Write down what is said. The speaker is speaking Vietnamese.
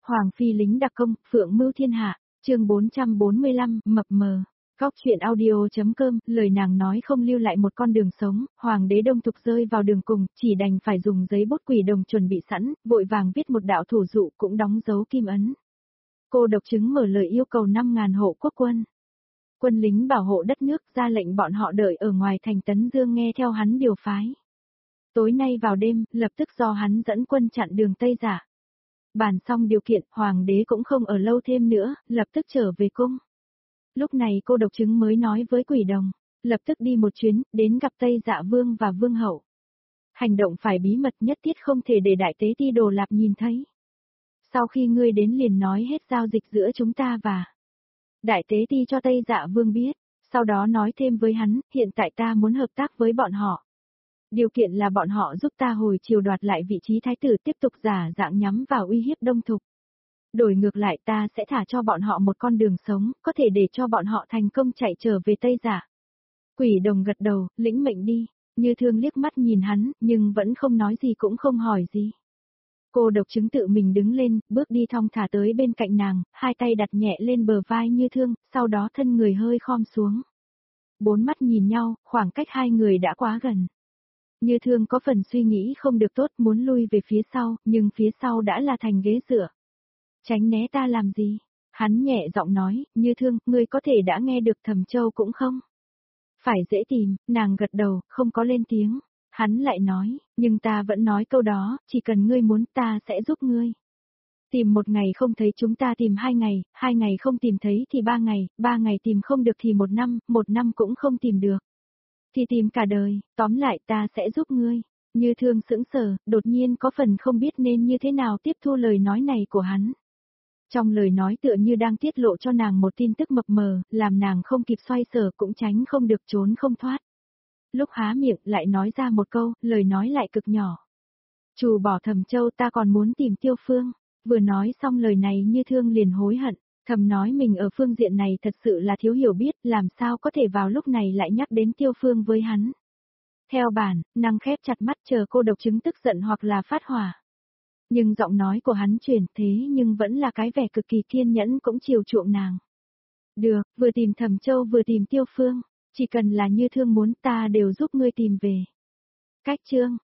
Hoàng phi lính đặc công, phượng mưu thiên hạ, chương 445, mập mờ. Góc chuyện audio.com, lời nàng nói không lưu lại một con đường sống, hoàng đế Đông Thục rơi vào đường cùng, chỉ đành phải dùng giấy bút quỷ đồng chuẩn bị sẵn, vội vàng viết một đạo thủ dụ cũng đóng dấu kim ấn. Cô độc chứng mở lời yêu cầu 5.000 hộ quốc quân. Quân lính bảo hộ đất nước, ra lệnh bọn họ đợi ở ngoài thành Tấn Dương nghe theo hắn điều phái. Tối nay vào đêm, lập tức do hắn dẫn quân chặn đường Tây Giả. Bàn xong điều kiện, hoàng đế cũng không ở lâu thêm nữa, lập tức trở về cung. Lúc này cô độc chứng mới nói với quỷ đồng, lập tức đi một chuyến, đến gặp Tây Dạ Vương và Vương Hậu. Hành động phải bí mật nhất thiết không thể để đại tế ti Đồ Lạp nhìn thấy. Sau khi ngươi đến liền nói hết giao dịch giữa chúng ta và đại tế ti cho Tây Dạ Vương biết, sau đó nói thêm với hắn, hiện tại ta muốn hợp tác với bọn họ. Điều kiện là bọn họ giúp ta hồi chiều đoạt lại vị trí thái tử tiếp tục giả dạng nhắm vào uy hiếp Đông Thục. Đổi ngược lại ta sẽ thả cho bọn họ một con đường sống, có thể để cho bọn họ thành công chạy trở về Tây Giả. Quỷ đồng gật đầu, lĩnh mệnh đi, Như Thương liếc mắt nhìn hắn, nhưng vẫn không nói gì cũng không hỏi gì. Cô độc chứng tự mình đứng lên, bước đi thong thả tới bên cạnh nàng, hai tay đặt nhẹ lên bờ vai Như Thương, sau đó thân người hơi khom xuống. Bốn mắt nhìn nhau, khoảng cách hai người đã quá gần. Như Thương có phần suy nghĩ không được tốt, muốn lui về phía sau, nhưng phía sau đã là thành ghế dựa. Tránh né ta làm gì? Hắn nhẹ giọng nói, Như Thương, ngươi có thể đã nghe được Thẩm Châu cũng không? Phải dễ tìm, nàng gật đầu, không có lên tiếng. Hắn lại nói, nhưng ta vẫn nói câu đó, chỉ cần ngươi muốn ta sẽ giúp ngươi. Tìm một ngày không thấy chúng ta tìm 2 ngày không tìm thấy thì 3 ngày tìm không được thì 1 năm cũng không tìm được. Thì tìm cả đời, tóm lại ta sẽ giúp ngươi. Như Thương sững sờ, đột nhiên có phần không biết nên như thế nào tiếp thu lời nói này của hắn. Trong lời nói tựa như đang tiết lộ cho nàng một tin tức mập mờ, làm nàng không kịp xoay sở cũng tránh không được trốn không thoát. Lúc há miệng lại nói ra một câu, lời nói lại cực nhỏ. Trừ bỏ Thẩm Châu ta còn muốn tìm Tiêu Phương. Vừa nói xong lời này Như Thương liền hối hận, thầm nói mình ở phương diện này thật sự là thiếu hiểu biết, làm sao có thể vào lúc này lại nhắc đến Tiêu Phương với hắn. Theo bản, nàng khép chặt mắt chờ cô độc chứng tức giận hoặc là phát hỏa. Nhưng giọng nói của hắn chuyển thế nhưng vẫn là cái vẻ cực kỳ kiên nhẫn cũng chiều chuộng nàng. Được, vừa tìm Thẩm Châu vừa tìm Tiêu Phương, chỉ cần là Như Thương muốn ta đều giúp ngươi tìm về. Cách chương